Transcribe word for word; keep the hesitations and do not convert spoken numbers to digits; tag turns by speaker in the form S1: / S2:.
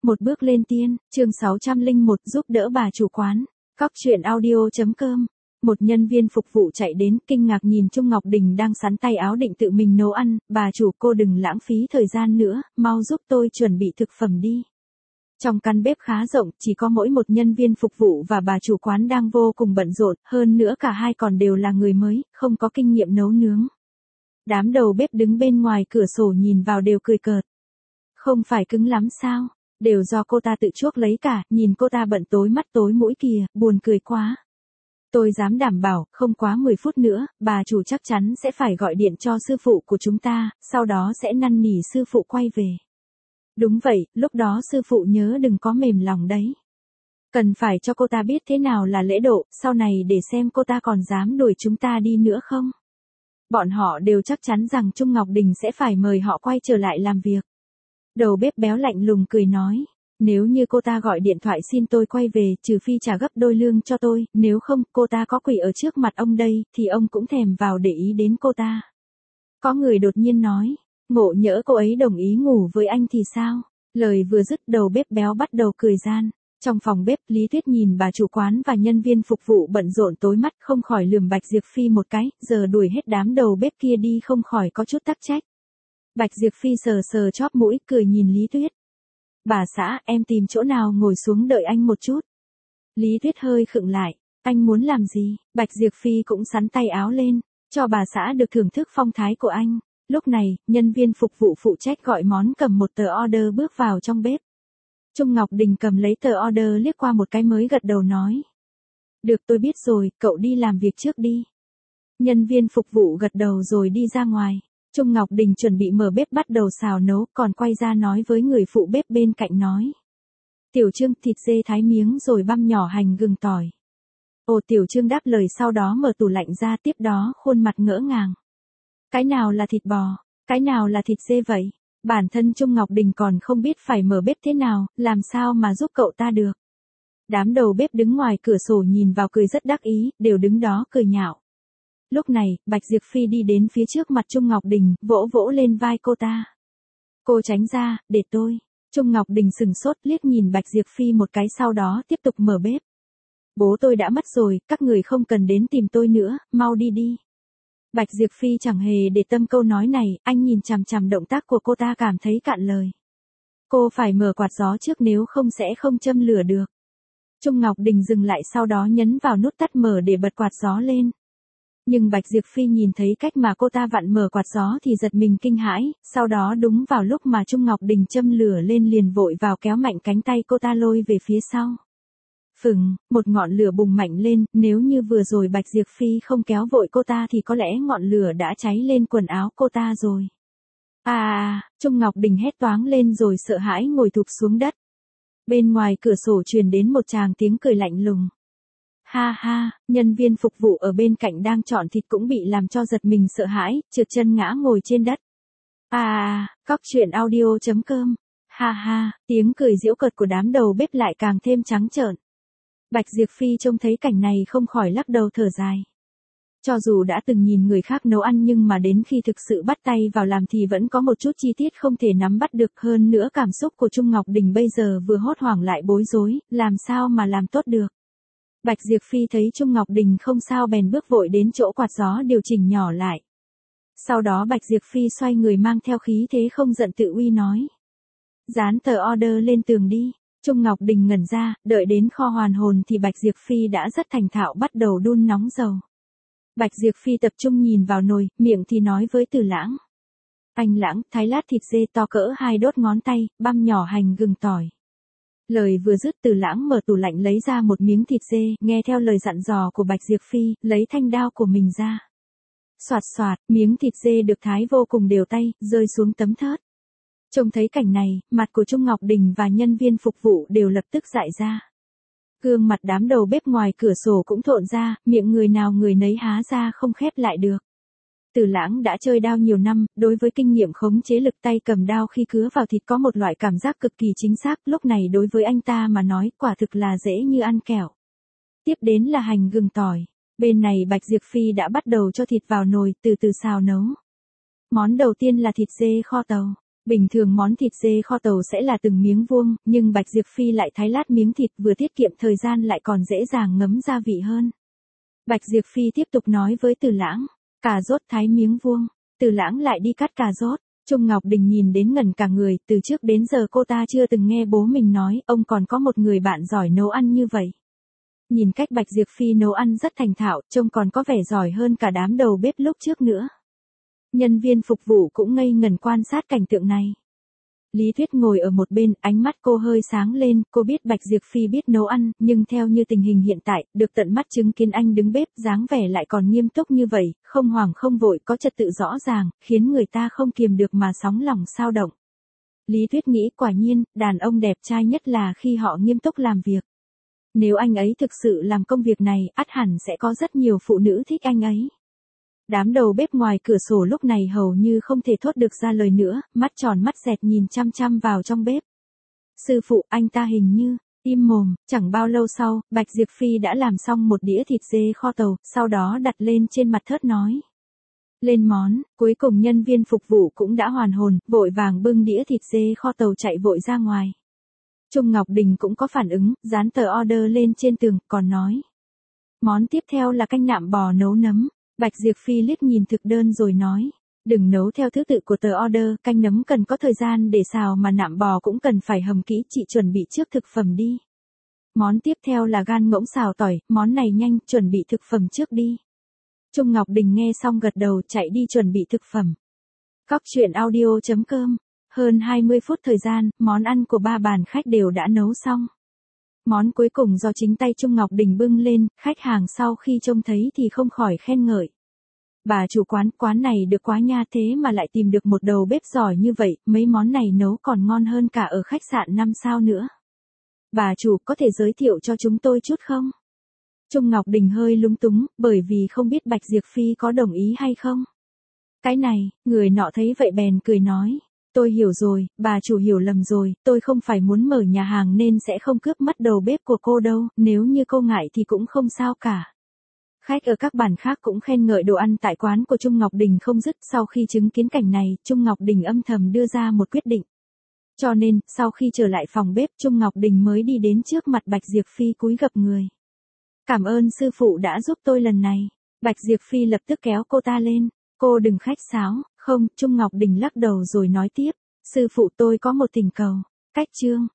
S1: Một bước lên tiên, chương sáu trăm lẻ một giúp đỡ bà chủ quán. Cóc truyện audio chấm com. Một nhân viên phục vụ chạy đến, kinh ngạc nhìn Trung Ngọc Đình đang sắn tay áo định tự mình nấu ăn. Bà chủ, cô đừng lãng phí thời gian nữa, mau giúp tôi chuẩn bị thực phẩm đi. Trong căn bếp khá rộng, chỉ có mỗi một nhân viên phục vụ và bà chủ quán đang vô cùng bận rộn, hơn nữa cả hai còn đều là người mới, không có kinh nghiệm nấu nướng. Đám đầu bếp đứng bên ngoài cửa sổ nhìn vào đều cười cợt. Không phải cứng lắm sao? Đều do cô ta tự chuốc lấy cả, nhìn cô ta bận tối mắt tối mũi kìa, buồn cười quá. Tôi dám đảm bảo, không quá mười phút nữa, bà chủ chắc chắn sẽ phải gọi điện cho sư phụ của chúng ta, sau đó sẽ năn nỉ sư phụ quay về. Đúng vậy, lúc đó sư phụ nhớ đừng có mềm lòng đấy. Cần phải cho cô ta biết thế nào là lễ độ, sau này để xem cô ta còn dám đuổi chúng ta đi nữa không. Bọn họ đều chắc chắn rằng Trung Ngọc Đình sẽ phải mời họ quay trở lại làm việc. Đầu bếp béo lạnh lùng cười nói, nếu như cô ta gọi điện thoại xin tôi quay về, trừ phi trả gấp đôi lương cho tôi, nếu không, cô ta có quỳ ở trước mặt ông đây, thì ông cũng thèm vào để ý đến cô ta. Có người đột nhiên nói, ngộ nhỡ cô ấy đồng ý ngủ với anh thì sao? Lời vừa dứt đầu bếp béo bắt đầu cười gian. Trong phòng bếp, Lý Tuyết nhìn bà chủ quán và nhân viên phục vụ bận rộn tối mắt không khỏi lườm Bạch Diệp Phi một cái, giờ đuổi hết đám đầu bếp kia đi không khỏi có chút tắc trách. Bạch Diệp Phi sờ sờ chóp mũi cười nhìn Lý Tuyết. Bà xã, em tìm chỗ nào ngồi xuống đợi anh một chút. Lý Tuyết hơi khựng lại, anh muốn làm gì? Bạch Diệp Phi cũng sắn tay áo lên, cho bà xã được thưởng thức phong thái của anh. Lúc này, nhân viên phục vụ phụ trách gọi món cầm một tờ order bước vào trong bếp. Trung Ngọc Đình cầm lấy tờ order liếc qua một cái mới gật đầu nói. Được, tôi biết rồi, cậu đi làm việc trước đi. Nhân viên phục vụ gật đầu rồi đi ra ngoài. Trung Ngọc Đình chuẩn bị mở bếp bắt đầu xào nấu, còn quay ra nói với người phụ bếp bên cạnh nói. Tiểu Trương, thịt dê thái miếng rồi băm nhỏ hành gừng tỏi. Ồ, Tiểu Trương đáp lời, sau đó mở tủ lạnh ra, tiếp đó khuôn mặt ngỡ ngàng. Cái nào là thịt bò, cái nào là thịt dê vậy? Bản thân Trung Ngọc Đình còn không biết phải mở bếp thế nào, làm sao mà giúp cậu ta được. Đám đầu bếp đứng ngoài cửa sổ nhìn vào cười rất đắc ý, đều đứng đó cười nhạo. Lúc này, Bạch Diệp Phi đi đến phía trước mặt Trung Ngọc Đình, vỗ vỗ lên vai cô ta. Cô tránh ra, để tôi. Trung Ngọc Đình sừng sốt liếc nhìn Bạch Diệp Phi một cái, sau đó tiếp tục mở bếp. Bố tôi đã mất rồi, các người không cần đến tìm tôi nữa, mau đi đi. Bạch Diệp Phi chẳng hề để tâm câu nói này, anh nhìn chằm chằm động tác của cô ta cảm thấy cạn lời. Cô phải mở quạt gió trước nếu không sẽ không châm lửa được. Trung Ngọc Đình dừng lại, sau đó nhấn vào nút tắt mở để bật quạt gió lên. Nhưng Bạch Diệp Phi nhìn thấy cách mà cô ta vặn mở quạt gió thì giật mình kinh hãi, sau đó đúng vào lúc mà Trung Ngọc Đình châm lửa lên liền vội vào kéo mạnh cánh tay cô ta lôi về phía sau. Phừng, một ngọn lửa bùng mạnh lên, nếu như vừa rồi Bạch Diệp Phi không kéo vội cô ta thì có lẽ ngọn lửa đã cháy lên quần áo cô ta rồi. À, Trung Ngọc Đình hét toáng lên rồi sợ hãi ngồi thụp xuống đất. Bên ngoài cửa sổ truyền đến một tràng tiếng cười lạnh lùng. Ha ha, nhân viên phục vụ ở bên cạnh đang chọn thịt cũng bị làm cho giật mình sợ hãi, trượt chân ngã ngồi trên đất. À, cóc truyện audio chấm com. Ha ha, tiếng cười giễu cợt của đám đầu bếp lại càng thêm trắng trợn. Bạch Diệp Phi trông thấy cảnh này không khỏi lắc đầu thở dài. Cho dù đã từng nhìn người khác nấu ăn nhưng mà đến khi thực sự bắt tay vào làm thì vẫn có một chút chi tiết không thể nắm bắt được, hơn nữa cảm xúc của Trung Ngọc Đình bây giờ vừa hốt hoảng lại bối rối, làm sao mà làm tốt được. Bạch Diệp Phi thấy Trung Ngọc Đình không sao bèn bước vội đến chỗ quạt gió điều chỉnh nhỏ lại. Sau đó Bạch Diệp Phi xoay người mang theo khí thế không giận tự uy nói. Dán tờ order lên tường đi. Trung Ngọc Đình ngẩn ra, đợi đến kho hoàn hồn thì Bạch Diệp Phi đã rất thành thạo bắt đầu đun nóng dầu. Bạch Diệp Phi tập trung nhìn vào nồi, miệng thì nói với Từ Lãng. Anh Lãng, thái lát thịt dê to cỡ hai đốt ngón tay, băm nhỏ hành gừng tỏi. Lời vừa dứt, Từ Lãng mở tủ lạnh lấy ra một miếng thịt dê, nghe theo lời dặn dò của Bạch Diệp Phi, lấy thanh đao của mình ra. Soạt soạt, miếng thịt dê được thái vô cùng đều tay, rơi xuống tấm thớt. Trông thấy cảnh này, mặt của Trung Ngọc Đình và nhân viên phục vụ đều lập tức dại ra. Gương mặt đám đầu bếp ngoài cửa sổ cũng thộn ra, miệng người nào người nấy há ra không khép lại được. Từ Lãng đã chơi đao nhiều năm, đối với kinh nghiệm khống chế lực tay cầm đao khi cứa vào thịt có một loại cảm giác cực kỳ chính xác, lúc này đối với anh ta mà nói quả thực là dễ như ăn kẹo. Tiếp đến là hành gừng tỏi. Bên này Bạch Diệp Phi đã bắt đầu cho thịt vào nồi, từ từ xào nấu. Món đầu tiên là thịt dê kho tàu. Bình thường món thịt dê kho tàu sẽ là từng miếng vuông, nhưng Bạch Diệp Phi lại thái lát miếng thịt vừa tiết kiệm thời gian lại còn dễ dàng ngấm gia vị hơn. Bạch Diệp Phi tiếp tục nói với Từ Lãng, cà rốt thái miếng vuông. Từ Lãng lại đi cắt cà rốt. Trung Ngọc Đình nhìn đến ngẩn cả người, từ trước đến giờ cô ta chưa từng nghe bố mình nói, ông còn có một người bạn giỏi nấu ăn như vậy. Nhìn cách Bạch Diệp Phi nấu ăn rất thành thạo, trông còn có vẻ giỏi hơn cả đám đầu bếp lúc trước nữa. Nhân viên phục vụ cũng ngây ngẩn quan sát cảnh tượng này. Lý Tuyết ngồi ở một bên, ánh mắt cô hơi sáng lên, cô biết Bạch Diệp Phi biết nấu ăn, nhưng theo như tình hình hiện tại, được tận mắt chứng kiến anh đứng bếp, dáng vẻ lại còn nghiêm túc như vậy, không hoảng không vội, có trật tự rõ ràng, khiến người ta không kiềm được mà sóng lòng sao động. Lý Tuyết nghĩ quả nhiên, đàn ông đẹp trai nhất là khi họ nghiêm túc làm việc. Nếu anh ấy thực sự làm công việc này, ắt hẳn sẽ có rất nhiều phụ nữ thích anh ấy. Đám đầu bếp ngoài cửa sổ lúc này hầu như không thể thốt được ra lời nữa, mắt tròn mắt dẹt nhìn chăm chăm vào trong bếp. Sư phụ, anh ta hình như, im mồm. Chẳng bao lâu sau, Bạch Diệp Phi đã làm xong một đĩa thịt dê kho tàu, sau đó đặt lên trên mặt thớt nói. Lên món, cuối cùng nhân viên phục vụ cũng đã hoàn hồn, vội vàng bưng đĩa thịt dê kho tàu chạy vội ra ngoài. Trung Ngọc Đình cũng có phản ứng, dán tờ order lên trên tường, còn nói. Món tiếp theo là canh nạm bò nấu nấm. Bạch Diệp Phi liếc nhìn thực đơn rồi nói, đừng nấu theo thứ tự của tờ order, canh nấm cần có thời gian để xào mà nạm bò cũng cần phải hầm kỹ, chị chuẩn bị trước thực phẩm đi. Món tiếp theo là gan ngỗng xào tỏi, món này nhanh, chuẩn bị thực phẩm trước đi. Trung Ngọc Đình nghe xong gật đầu chạy đi chuẩn bị thực phẩm. Cóc truyện audio chấm com. Hơn hai mươi phút thời gian, món ăn của ba bàn khách đều đã nấu xong. Món cuối cùng do chính tay Trung Ngọc Đình bưng lên, khách hàng sau khi trông thấy thì không khỏi khen ngợi. Bà chủ quán, quán này được quá nha, thế mà lại tìm được một đầu bếp giỏi như vậy, mấy món này nấu còn ngon hơn cả ở khách sạn năm sao nữa. Bà chủ có thể giới thiệu cho chúng tôi chút không? Trung Ngọc Đình hơi lúng túng, bởi vì không biết Bạch Diệp Phi có đồng ý hay không. Cái này, người nọ thấy vậy bèn cười nói. Tôi hiểu rồi, bà chủ hiểu lầm rồi, tôi không phải muốn mở nhà hàng nên sẽ không cướp mất đầu bếp của cô đâu, nếu như cô ngại thì cũng không sao cả. Khách ở các bàn khác cũng khen ngợi đồ ăn tại quán của Trung Ngọc Đình không dứt, sau khi chứng kiến cảnh này, Trung Ngọc Đình âm thầm đưa ra một quyết định. Cho nên, sau khi trở lại phòng bếp, Trung Ngọc Đình mới đi đến trước mặt Bạch Diệp Phi cúi gập người. Cảm ơn sư phụ đã giúp tôi lần này. Bạch Diệp Phi lập tức kéo cô ta lên. Cô đừng khách sáo. Không, Trung Ngọc Đình lắc đầu rồi nói tiếp. Sư phụ tôi có một tình cầu. Cách chương.